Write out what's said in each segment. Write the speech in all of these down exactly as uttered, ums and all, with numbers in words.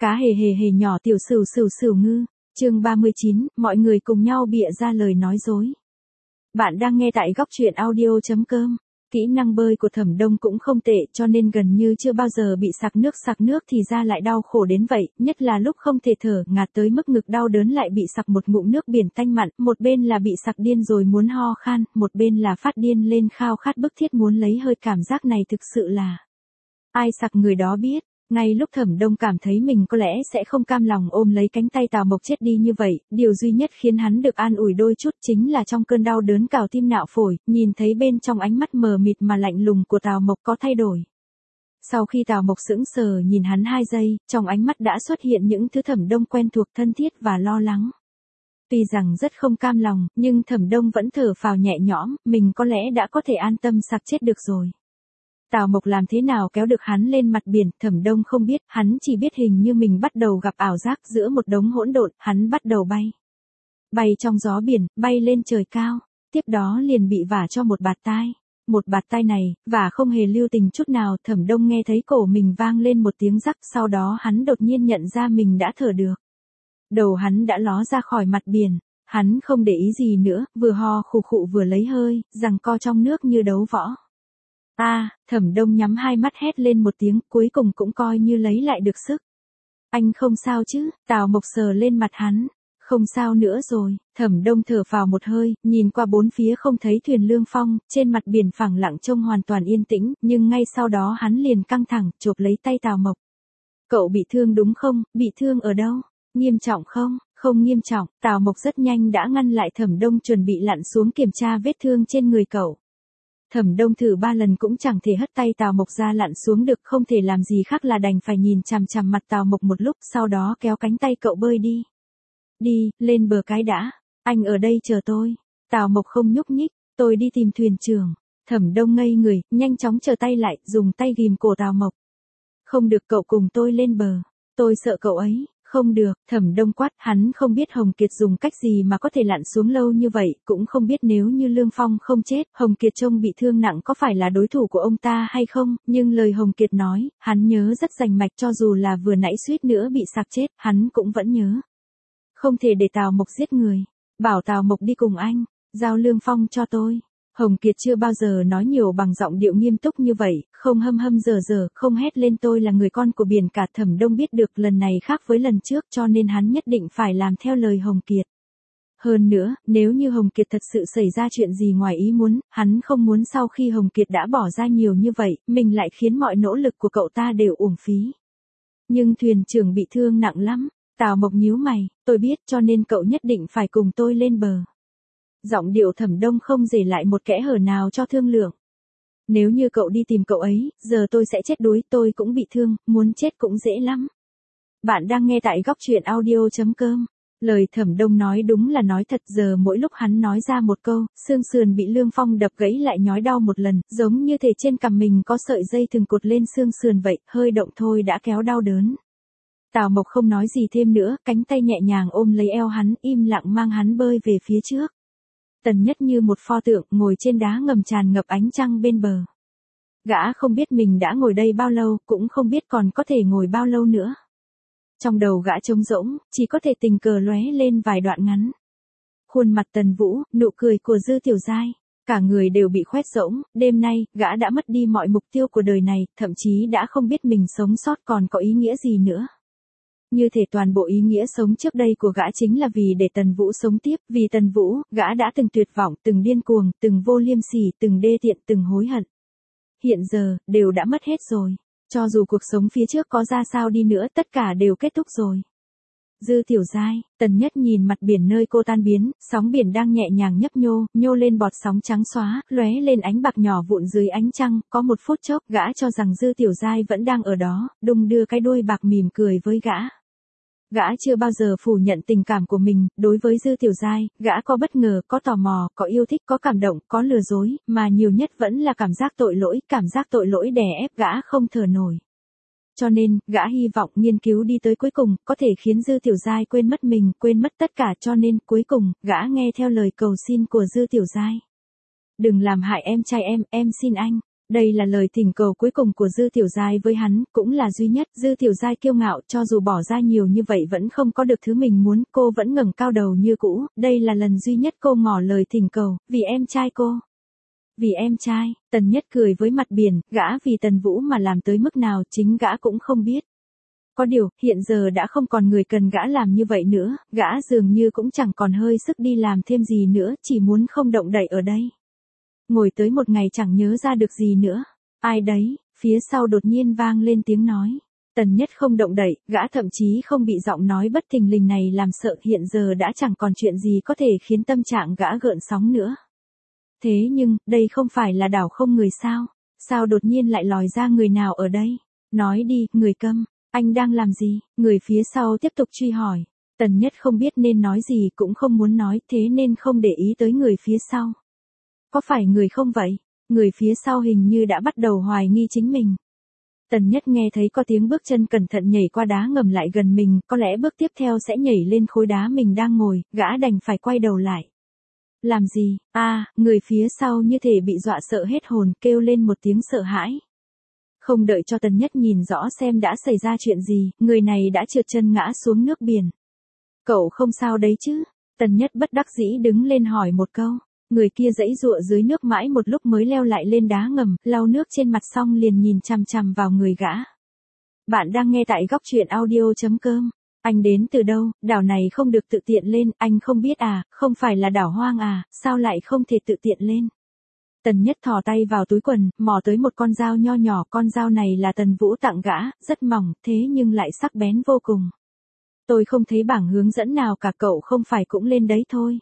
Cá hề hề hề nhỏ tiểu sửu sửu sửu ngư. Chương ba mươi chín, mọi người cùng nhau bịa ra lời nói dối. Bạn đang nghe tại góc truyện audio chấm com. Kỹ năng bơi của Thẩm Đông cũng không tệ, cho nên gần như chưa bao giờ bị sặc nước sặc nước thì ra lại đau khổ đến vậy, nhất là lúc không thể thở, ngạt tới mức ngực đau đớn lại bị sặc một ngụm nước biển tanh mặn, một bên là bị sặc điên rồi muốn ho khan, một bên là phát điên lên khao khát bức thiết muốn lấy hơi, cảm giác này thực sự là ai sặc người đó biết. Ngay lúc Thẩm Đông cảm thấy mình có lẽ sẽ không cam lòng ôm lấy cánh tay Tào Mộc chết đi như vậy, điều duy nhất khiến hắn được an ủi đôi chút chính là trong cơn đau đớn cào tim nạo phổi, nhìn thấy bên trong ánh mắt mờ mịt mà lạnh lùng của Tào Mộc có thay đổi. Sau khi Tào Mộc sững sờ nhìn hắn hai giây, trong ánh mắt đã xuất hiện những thứ Thẩm Đông quen thuộc, thân thiết và lo lắng. Tuy rằng rất không cam lòng, nhưng Thẩm Đông vẫn thở phào nhẹ nhõm, mình có lẽ đã có thể an tâm sặc chết được rồi. Tào Mộc làm thế nào kéo được hắn lên mặt biển, Thẩm Đông không biết, hắn chỉ biết hình như mình bắt đầu gặp ảo giác, giữa một đống hỗn độn, hắn bắt đầu bay. Bay trong gió biển, bay lên trời cao, tiếp đó liền bị vả cho một bạt tai. Một bạt tai này, và không hề lưu tình chút nào, Thẩm Đông nghe thấy cổ mình vang lên một tiếng rắc, sau đó hắn đột nhiên nhận ra mình đã thở được. Đầu hắn đã ló ra khỏi mặt biển, hắn không để ý gì nữa, vừa ho khụ khụ vừa lấy hơi, giằng co trong nước như đấu võ. A, à, Thẩm Đông nhắm hai mắt hét lên một tiếng, cuối cùng cũng coi như lấy lại được sức. Anh không sao chứ? Tào Mộc sờ lên mặt hắn. Không sao nữa rồi. Thẩm Đông thở phào một hơi, nhìn qua bốn phía không thấy thuyền Lương Phong, trên mặt biển phẳng lặng trông hoàn toàn yên tĩnh, nhưng ngay sau đó hắn liền căng thẳng, chộp lấy tay Tào Mộc. Cậu bị thương đúng không? Bị thương ở đâu? Nghiêm trọng không? Không nghiêm trọng. Tào Mộc rất nhanh đã ngăn lại Thẩm Đông chuẩn bị lặn xuống kiểm tra vết thương trên người cậu. Thẩm Đông thử ba lần cũng chẳng thể hất tay Tào Mộc ra lặn xuống được, không thể làm gì khác là đành phải nhìn chằm chằm mặt Tào Mộc một lúc, sau đó kéo cánh tay cậu bơi đi. Đi, lên bờ cái đã. Anh ở đây chờ tôi. Tào Mộc không nhúc nhích, tôi đi tìm thuyền trưởng. Thẩm Đông ngây người, nhanh chóng trở tay lại, dùng tay ghìm cổ Tào Mộc. Không được, cậu cùng tôi lên bờ. Tôi sợ cậu ấy. Không được, Thẩm Đông quát, hắn không biết Hồng Kiệt dùng cách gì mà có thể lặn xuống lâu như vậy, cũng không biết nếu như Lương Phong không chết, Hồng Kiệt trông bị thương nặng có phải là đối thủ của ông ta hay không, nhưng lời Hồng Kiệt nói, hắn nhớ rất rành mạch, cho dù là vừa nãy suýt nữa bị sặc chết, hắn cũng vẫn nhớ. Không thể để Tào Mộc giết người, bảo Tào Mộc đi cùng anh, giao Lương Phong cho tôi. Hồng Kiệt chưa bao giờ nói nhiều bằng giọng điệu nghiêm túc như vậy, không hâm hâm dở dở, không hét lên tôi là người con của biển cả. Thẩm Đông biết được lần này khác với lần trước, cho nên hắn nhất định phải làm theo lời Hồng Kiệt. Hơn nữa, nếu như Hồng Kiệt thật sự xảy ra chuyện gì ngoài ý muốn, hắn không muốn sau khi Hồng Kiệt đã bỏ ra nhiều như vậy, mình lại khiến mọi nỗ lực của cậu ta đều uổng phí. Nhưng thuyền trưởng bị thương nặng lắm. Tào Mộc nhíu mày, tôi biết, cho nên cậu nhất định phải cùng tôi lên bờ. Giọng điệu Thẩm Đông không để lại một kẽ hở nào cho thương lượng. Nếu như cậu đi tìm cậu ấy, giờ tôi sẽ chết đuối, tôi cũng bị thương, muốn chết cũng dễ lắm. Bạn đang nghe tại góc truyện audio chấm com. Lời Thẩm Đông nói đúng là nói thật, giờ mỗi lúc hắn nói ra một câu, xương sườn bị Lương Phong đập gãy lại nhói đau một lần, giống như thể trên cằm mình có sợi dây thừng cột lên xương sườn vậy, hơi động thôi đã kéo đau đớn. Tào Mộc không nói gì thêm nữa, cánh tay nhẹ nhàng ôm lấy eo hắn, im lặng mang hắn bơi về phía trước. Tần Nhất như một pho tượng, ngồi trên đá ngầm tràn ngập ánh trăng bên bờ. Gã không biết mình đã ngồi đây bao lâu, cũng không biết còn có thể ngồi bao lâu nữa. Trong đầu gã trống rỗng, chỉ có thể tình cờ lóe lên vài đoạn ngắn. Khuôn mặt Tần Vũ, nụ cười của Dư Tiểu Giai, cả người đều bị khoét rỗng, đêm nay, gã đã mất đi mọi mục tiêu của đời này, thậm chí đã không biết mình sống sót còn có ý nghĩa gì nữa. Như thể toàn bộ ý nghĩa sống trước đây của gã chính là vì để Tần Vũ sống tiếp, vì Tần Vũ, gã đã từng tuyệt vọng, từng điên cuồng, từng vô liêm sỉ, từng đê tiện, từng hối hận. Hiện giờ, đều đã mất hết rồi. Cho dù cuộc sống phía trước có ra sao đi nữa, tất cả đều kết thúc rồi. Dư Tiểu Giai, Tần Nhất nhìn mặt biển nơi cô tan biến, sóng biển đang nhẹ nhàng nhấp nhô, nhô lên bọt sóng trắng xóa, lóe lên ánh bạc nhỏ vụn dưới ánh trăng, có một phút chốc, gã cho rằng Dư Tiểu Giai vẫn đang ở đó, đung đưa cái đuôi bạc mỉm cười với gã. Gã chưa bao giờ phủ nhận tình cảm của mình, đối với Dư Tiểu Giai, gã có bất ngờ, có tò mò, có yêu thích, có cảm động, có lừa dối, mà nhiều nhất vẫn là cảm giác tội lỗi, cảm giác tội lỗi đè ép gã không thở nổi. Cho nên, gã hy vọng nghiên cứu đi tới cuối cùng, có thể khiến Dư Tiểu Giai quên mất mình, quên mất tất cả, cho nên, cuối cùng, gã nghe theo lời cầu xin của Dư Tiểu Giai. Đừng làm hại em trai em, em xin anh. Đây là lời thỉnh cầu cuối cùng của Dư Tiểu Giai với hắn, cũng là duy nhất. Dư Tiểu Giai kiêu ngạo, cho dù bỏ ra nhiều như vậy vẫn không có được thứ mình muốn, cô vẫn ngẩng cao đầu như cũ. Đây là lần duy nhất cô ngỏ lời thỉnh cầu, vì em trai cô. Vì em trai, Tần Nhất cười với mặt biển, gã vì Tần Vũ mà làm tới mức nào chính gã cũng không biết. Có điều, hiện giờ đã không còn người cần gã làm như vậy nữa, gã dường như cũng chẳng còn hơi sức đi làm thêm gì nữa, chỉ muốn không động đậy ở đây. Ngồi tới một ngày chẳng nhớ ra được gì nữa. Ai đấy, phía sau đột nhiên vang lên tiếng nói. Tần Nhất không động đậy, gã thậm chí không bị giọng nói bất thình lình này làm sợ, hiện giờ đã chẳng còn chuyện gì có thể khiến tâm trạng gã gợn sóng nữa. Thế nhưng, đây không phải là đảo không người sao? Sao đột nhiên lại lòi ra người nào ở đây? Nói đi, người câm, anh đang làm gì? Người phía sau tiếp tục truy hỏi. Tần Nhất không biết nên nói gì cũng không muốn nói, thế nên không để ý tới người phía sau. Có phải người không vậy? Người phía sau hình như đã bắt đầu hoài nghi chính mình. Tần Nhất nghe thấy có tiếng bước chân cẩn thận nhảy qua đá ngầm lại gần mình, có lẽ bước tiếp theo sẽ nhảy lên khối đá mình đang ngồi, gã đành phải quay đầu lại. Làm gì? A, à, người phía sau như thể bị dọa sợ hết hồn, kêu lên một tiếng sợ hãi. Không đợi cho Tần Nhất nhìn rõ xem đã xảy ra chuyện gì, người này đã trượt chân ngã xuống nước biển. Cậu không sao đấy chứ? Tần Nhất bất đắc dĩ đứng lên hỏi một câu. Người kia giãy giụa dưới nước mãi một lúc mới leo lại lên đá ngầm, lau nước trên mặt xong liền nhìn chằm chằm vào người gã. Bạn đang nghe tại góc truyện audio chấm com. Anh đến từ đâu? Đảo này không được tự tiện lên, anh không biết à, không phải là đảo hoang à, sao lại không thể tự tiện lên? Tần Nhất thò tay vào túi quần, mò tới một con dao nho nhỏ, con dao này là Tần Vũ tặng gã, rất mỏng, thế nhưng lại sắc bén vô cùng. Tôi không thấy bảng hướng dẫn nào cả, cậu không phải cũng lên đấy thôi.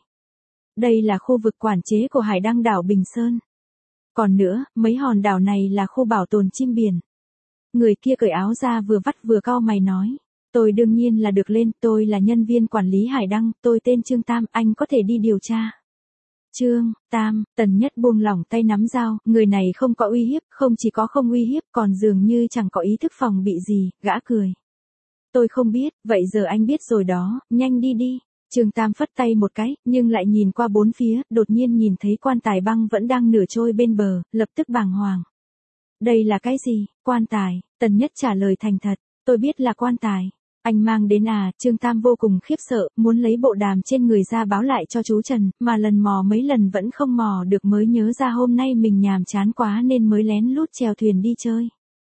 Đây là khu vực quản chế của hải đăng đảo Bình Sơn. Còn nữa, mấy hòn đảo này là khu bảo tồn chim biển. Người kia cởi áo ra vừa vắt vừa cau mày nói. Tôi đương nhiên là được lên, tôi là nhân viên quản lý hải đăng, tôi tên Trương Tam, anh có thể đi điều tra. Trương Tam, Tần Nhất buông lỏng tay nắm dao, người này không có uy hiếp, không chỉ có không uy hiếp, còn dường như chẳng có ý thức phòng bị gì, gã cười. Tôi không biết, vậy giờ anh biết rồi đó, nhanh đi đi. Trương Tam phất tay một cái, nhưng lại nhìn qua bốn phía, đột nhiên nhìn thấy quan tài băng vẫn đang nửa trôi bên bờ, lập tức bàng hoàng. Đây là cái gì? Quan tài, Tần Nhất trả lời thành thật, tôi biết là quan tài. Anh mang đến à? Trương Tam vô cùng khiếp sợ, muốn lấy bộ đàm trên người ra báo lại cho chú Trần, mà lần mò mấy lần vẫn không mò được, mới nhớ ra hôm nay mình nhàm chán quá nên mới lén lút chèo thuyền đi chơi.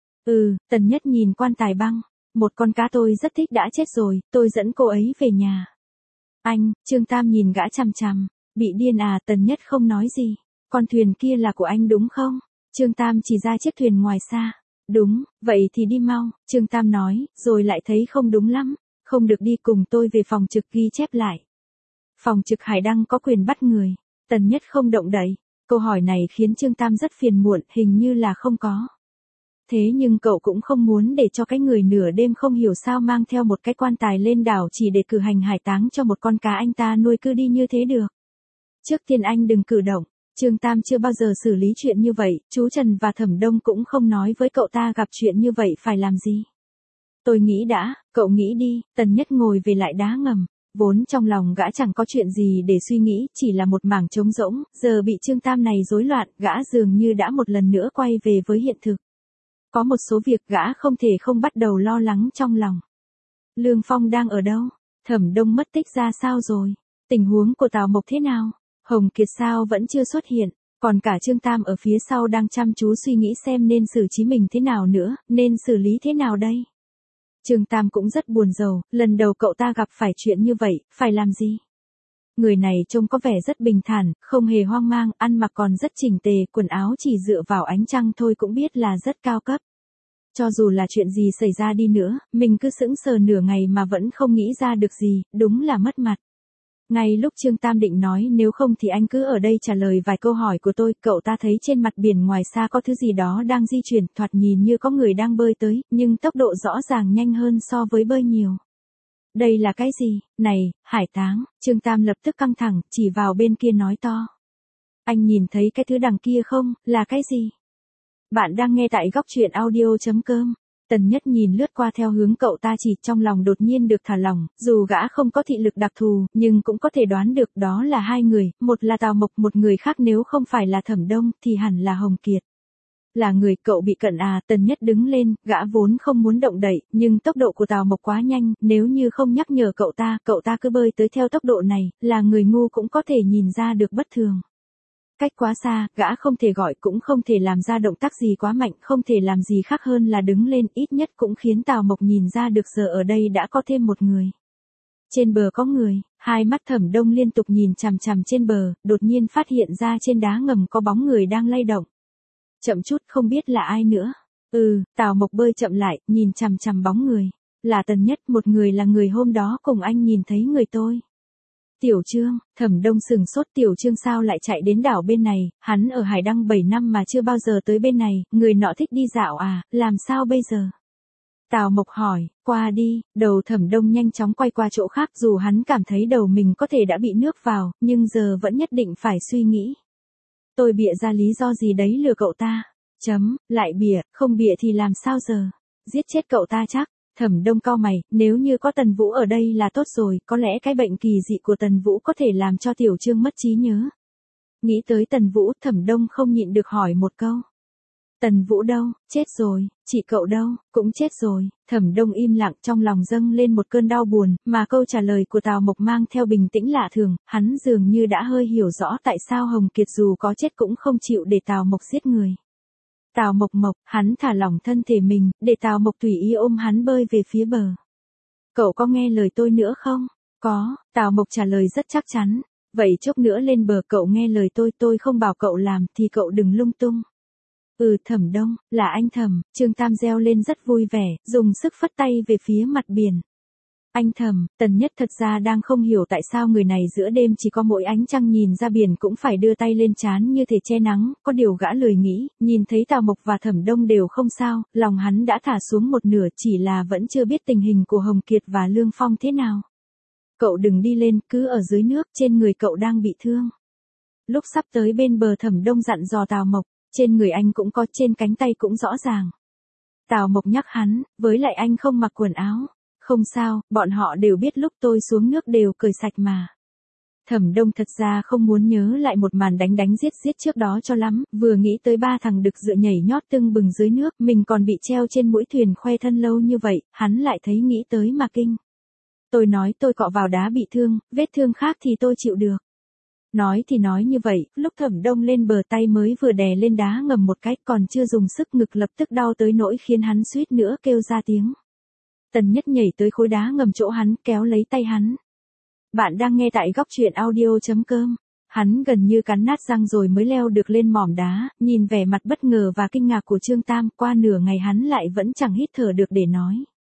Ừ, Tần Nhất nhìn quan tài băng, một con cá tôi rất thích đã chết rồi, tôi dẫn cô ấy về nhà. Anh, Trương Tam nhìn gã chằm chằm, bị điên à? Tần Nhất không nói gì. Con thuyền kia là của anh đúng không? Trương Tam chỉ ra chiếc thuyền ngoài xa. Đúng, vậy thì đi mau, Trương Tam nói, rồi lại thấy không đúng lắm, không được đi, cùng tôi về phòng trực ghi chép lại. Phòng trực hải đăng có quyền bắt người. Tần Nhất không động đậy. Câu hỏi này khiến Trương Tam rất phiền muộn, hình như là không có. Thế nhưng cậu cũng không muốn để cho cái người nửa đêm không hiểu sao mang theo một cái quan tài lên đảo chỉ để cử hành hải táng cho một con cá anh ta nuôi cứ đi như thế được. Trước tiên anh đừng cử động. Trương Tam chưa bao giờ xử lý chuyện như vậy, chú Trần và Thẩm Đông cũng không nói với cậu ta gặp chuyện như vậy phải làm gì. Tôi nghĩ đã, cậu nghĩ đi. Tần Nhất ngồi về lại đá ngầm, vốn trong lòng gã chẳng có chuyện gì để suy nghĩ, chỉ là một mảng trống rỗng, giờ bị Trương Tam này rối loạn, gã dường như đã một lần nữa quay về với hiện thực. Có một số việc gã không thể không bắt đầu lo lắng trong lòng. Lương Phong đang ở đâu? Thẩm Đông mất tích ra sao rồi? Tình huống của Tào Mộc thế nào? Hồng Kiệt sao vẫn chưa xuất hiện? Còn cả Trương Tam ở phía sau đang chăm chú suy nghĩ xem nên xử trí mình thế nào nữa, nên xử lý thế nào đây? Trương Tam cũng rất buồn rầu, lần đầu cậu ta gặp phải chuyện như vậy, phải làm gì? Người này trông có vẻ rất bình thản, không hề hoang mang, ăn mặc còn rất chỉnh tề, quần áo chỉ dựa vào ánh trăng thôi cũng biết là rất cao cấp. Cho dù là chuyện gì xảy ra đi nữa, mình cứ sững sờ nửa ngày mà vẫn không nghĩ ra được gì, đúng là mất mặt. Ngay lúc Trương Tam định nói nếu không thì anh cứ ở đây trả lời vài câu hỏi của tôi, cậu ta thấy trên mặt biển ngoài xa có thứ gì đó đang di chuyển, thoạt nhìn như có người đang bơi tới, nhưng tốc độ rõ ràng nhanh hơn so với bơi nhiều. Đây là cái gì? Này, hải táng. Trương Tam lập tức căng thẳng, chỉ vào bên kia nói to. Anh nhìn thấy cái thứ đằng kia không, là cái gì? Bạn đang nghe tại góc truyện audio chấm com. Tần Nhất nhìn lướt qua theo hướng cậu ta chỉ, trong lòng đột nhiên được thả lỏng, dù gã không có thị lực đặc thù, nhưng cũng có thể đoán được đó là hai người, một là Tào Mộc, một người khác nếu không phải là Thẩm Đông thì hẳn là Hồng Kiệt. Là người, cậu bị cận à, Tần Nhất đứng lên, gã vốn không muốn động đậy, nhưng tốc độ của Tào Mộc quá nhanh, nếu như không nhắc nhở cậu ta, cậu ta cứ bơi tới theo tốc độ này, là người ngu cũng có thể nhìn ra được bất thường. Cách quá xa, gã không thể gọi cũng không thể làm ra động tác gì quá mạnh, không thể làm gì khác hơn là đứng lên, ít nhất cũng khiến Tào Mộc nhìn ra được giờ ở đây đã có thêm một người. Trên bờ có người, hai mắt Thẩm Đông liên tục nhìn chằm chằm trên bờ, đột nhiên phát hiện ra trên đá ngầm có bóng người đang lay động. Chậm chút, không biết là ai nữa. Ừ, Tào Mộc bơi chậm lại, nhìn chằm chằm bóng người. Là Tần Nhất, một người là người hôm đó cùng anh nhìn thấy người tôi. Tiểu Trương, Thẩm Đông sừng sốt, Tiểu Trương sao lại chạy đến đảo bên này, hắn ở Hải Đăng bảy năm mà chưa bao giờ tới bên này, người nọ thích đi dạo à, làm sao bây giờ? Tào Mộc hỏi, qua đi, đầu Thẩm Đông nhanh chóng quay qua chỗ khác, dù hắn cảm thấy đầu mình có thể đã bị nước vào, nhưng giờ vẫn nhất định phải suy nghĩ. Tôi bịa ra lý do gì đấy lừa cậu ta. Chấm, lại bịa, không bịa thì làm sao giờ? Giết chết cậu ta chắc. Thẩm Đông cau mày, nếu như có Tần Vũ ở đây là tốt rồi, có lẽ cái bệnh kỳ dị của Tần Vũ có thể làm cho Tiểu Trương mất trí nhớ. Nghĩ tới Tần Vũ, Thẩm Đông không nhịn được hỏi một câu. Tần Vũ đâu, chết rồi, chị cậu đâu, cũng chết rồi. Thẩm Đông im lặng, trong lòng dâng lên một cơn đau buồn, mà câu trả lời của Tào Mộc mang theo bình tĩnh lạ thường, hắn dường như đã hơi hiểu rõ tại sao Hồng Kiệt dù có chết cũng không chịu để Tào Mộc giết người. Tào Mộc Mộc, hắn thả lỏng thân thể mình, để Tào Mộc tùy ý ôm hắn bơi về phía bờ. Cậu có nghe lời tôi nữa không? Có, Tào Mộc trả lời rất chắc chắn. Vậy chốc nữa lên bờ cậu nghe lời tôi, tôi không bảo cậu làm thì cậu đừng lung tung. Ừ, Thẩm Đông, là anh Thẩm. Trương Tam reo lên rất vui vẻ, dùng sức phất tay về phía mặt biển. Anh Thẩm, Tần Nhất thật ra đang không hiểu tại sao người này giữa đêm chỉ có mỗi ánh trăng nhìn ra biển cũng phải đưa tay lên trán như thể che nắng, có điều gã lười nghĩ, nhìn thấy Tào Mộc và Thẩm Đông đều không sao, lòng hắn đã thả xuống một nửa, chỉ là vẫn chưa biết tình hình của Hồng Kiệt và Lương Phong thế nào. Cậu đừng đi lên, cứ ở dưới nước, trên người cậu đang bị thương. Lúc sắp tới bên bờ, Thẩm Đông dặn dò Tào Mộc, trên người anh cũng có, trên cánh tay cũng rõ ràng. Tào Mộc nhắc hắn, với lại anh không mặc quần áo. Không sao, bọn họ đều biết lúc tôi xuống nước đều cởi sạch mà. Thẩm Đông thật ra không muốn nhớ lại một màn đánh đánh giết giết trước đó cho lắm, vừa nghĩ tới ba thằng đực dựa nhảy nhót tưng bừng dưới nước, mình còn bị treo trên mũi thuyền khoe thân lâu như vậy, hắn lại thấy nghĩ tới mà kinh. Tôi nói tôi cọ vào đá bị thương, vết thương khác thì tôi chịu được. Nói thì nói như vậy, lúc Thẩm Đông lên bờ tay mới vừa đè lên đá ngầm một cái, còn chưa dùng sức, ngực lập tức đau tới nỗi khiến hắn suýt nữa kêu ra tiếng. Tần Nhất nhảy tới khối đá ngầm chỗ hắn, kéo lấy tay hắn. Bạn đang nghe tại góc truyện audio chấm com. Hắn gần như cắn nát răng rồi mới leo được lên mỏm đá, nhìn vẻ mặt bất ngờ và kinh ngạc của Trương Tam, qua nửa ngày hắn lại vẫn chẳng hít thở được để nói.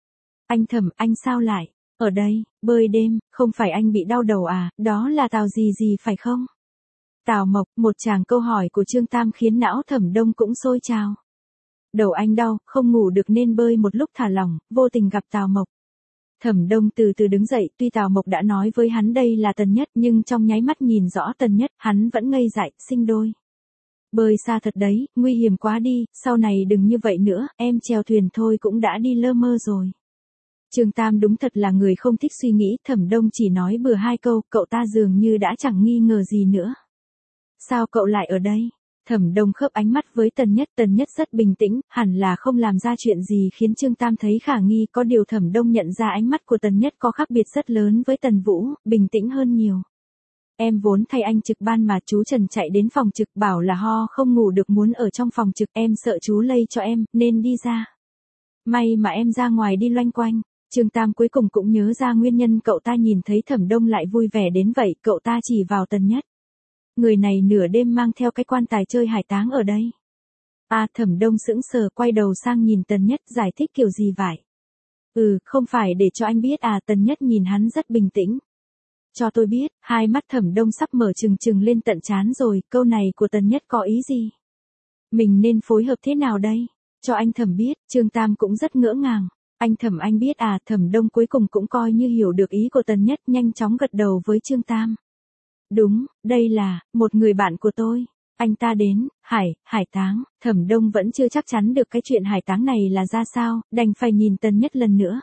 Anh Thẩm, anh sao lại? Ở đây, bơi đêm, không phải anh bị đau đầu à, đó là Tào gì gì phải không? Tào Mộc, một tràng câu hỏi của Trương Tam khiến não Thẩm Đông cũng sôi trào. Đầu anh đau, không ngủ được nên bơi một lúc thả lỏng, vô tình gặp Tào Mộc. Thẩm Đông từ từ đứng dậy, tuy Tào Mộc đã nói với hắn đây là Tần Nhất, nhưng trong nháy mắt nhìn rõ Tần Nhất, hắn vẫn ngây dại, sinh đôi. Bơi xa thật đấy, nguy hiểm quá đi, sau này đừng như vậy nữa, em chèo thuyền thôi cũng đã đi lơ mơ rồi. Trương Tam đúng thật là người không thích suy nghĩ, Thẩm Đông chỉ nói bừa hai câu, cậu ta dường như đã chẳng nghi ngờ gì nữa. Sao cậu lại ở đây? Thẩm Đông khớp ánh mắt với Tần Nhất, Tần Nhất rất bình tĩnh, hẳn là không làm ra chuyện gì khiến Trương Tam thấy khả nghi, có điều Thẩm Đông nhận ra ánh mắt của Tần Nhất có khác biệt rất lớn với Tần Vũ, bình tĩnh hơn nhiều. Em vốn thay anh trực ban mà, chú Trần chạy đến phòng trực bảo là ho không ngủ được muốn ở trong phòng trực, em sợ chú lây cho em, nên đi ra. May mà em ra ngoài đi loanh quanh. Trương Tam cuối cùng cũng nhớ ra nguyên nhân cậu ta nhìn thấy Thẩm Đông lại vui vẻ đến vậy, cậu ta chỉ vào Tần Nhất. Người này nửa đêm mang theo cái quan tài chơi hải táng ở đây. À, Thẩm Đông sững sờ quay đầu sang nhìn Tần Nhất, giải thích kiểu gì vậy? Ừ, không phải để cho anh biết à, Tần Nhất nhìn hắn rất bình tĩnh. Cho tôi biết, hai mắt Thẩm Đông sắp mở trừng trừng lên tận trán rồi, câu này của Tần Nhất có ý gì? Mình nên phối hợp thế nào đây? Cho anh Thẩm biết, Trương Tam cũng rất ngỡ ngàng. Anh Thẩm anh biết à, Thẩm Đông cuối cùng cũng coi như hiểu được ý của Tần Nhất, nhanh chóng gật đầu với Trương Tam. Đúng, đây là, một người bạn của tôi. Anh ta đến, hải, hải táng, Thẩm Đông vẫn chưa chắc chắn được cái chuyện hải táng này là ra sao, đành phải nhìn Tần Nhất lần nữa.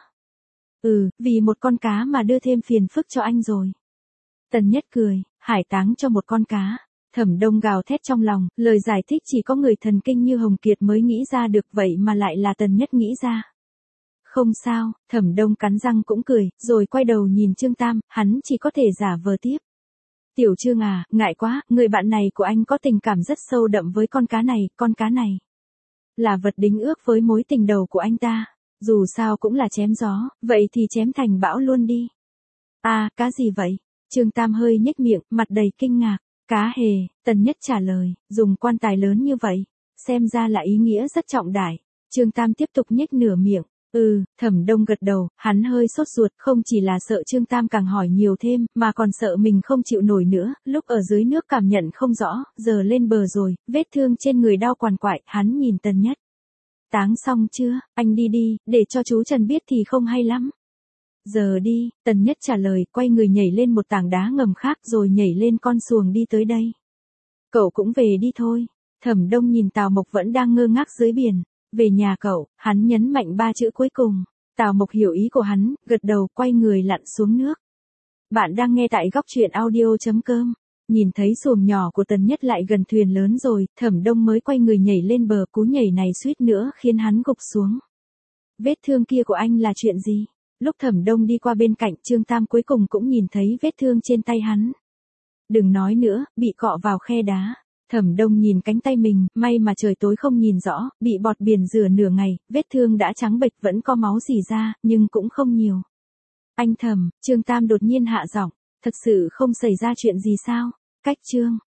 Ừ, vì một con cá mà đưa thêm phiền phức cho anh rồi. Tần Nhất cười, hải táng cho một con cá. Thẩm Đông gào thét trong lòng, lời giải thích chỉ có người thần kinh như Hồng Kiệt mới nghĩ ra được, vậy mà lại là Tần Nhất nghĩ ra. Không sao, Thẩm Đông cắn răng cũng cười, rồi quay đầu nhìn Trương Tam, hắn chỉ có thể giả vờ tiếp. Tiểu Trương à, ngại quá, người bạn này của anh có tình cảm rất sâu đậm với con cá này, con cá này là vật đính ước với mối tình đầu của anh ta. Dù sao cũng là chém gió, vậy thì chém thành bão luôn đi. À, cá gì vậy? Trương Tam hơi nhếch miệng, mặt đầy kinh ngạc. Cá hề, Tần Nhất trả lời, dùng quan tài lớn như vậy, xem ra là ý nghĩa rất trọng đại. Trương Tam tiếp tục nhếch nửa miệng. Ừ, Thẩm Đông gật đầu, hắn hơi sốt ruột, không chỉ là sợ Trương Tam càng hỏi nhiều thêm, mà còn sợ mình không chịu nổi nữa, lúc ở dưới nước cảm nhận không rõ, giờ lên bờ rồi, vết thương trên người đau quằn quại, hắn nhìn Tần Nhất. Táng xong chưa, anh đi đi, để cho chú Trần biết thì không hay lắm. Giờ đi, Tần Nhất trả lời, quay người nhảy lên một tảng đá ngầm khác rồi nhảy lên con xuồng đi tới đây. Cậu cũng về đi thôi. Thẩm Đông nhìn Tào Mộc vẫn đang ngơ ngác dưới biển. Về nhà cậu, hắn nhấn mạnh ba chữ cuối cùng. Tào Mộc hiểu ý của hắn, gật đầu, quay người lặn xuống nước. Bạn đang nghe tại góc truyện audio chấm com. Nhìn thấy xuồng nhỏ của Tần Nhất lại gần thuyền lớn rồi, Thẩm Đông mới quay người nhảy lên bờ, cú nhảy này suýt nữa khiến hắn gục xuống. Vết thương kia của anh là chuyện gì? Lúc Thẩm Đông đi qua bên cạnh, Trương Tam cuối cùng cũng nhìn thấy vết thương trên tay hắn. Đừng nói nữa, bị cọ vào khe đá. Thẩm Đông nhìn cánh tay mình, may mà trời tối không nhìn rõ, bị bọt biển rửa nửa ngày, vết thương đã trắng bệch, vẫn có máu rỉ ra, nhưng cũng không nhiều. Anh Thẩm, Trương Tam đột nhiên hạ giọng, thật sự không xảy ra chuyện gì sao? Cách Trương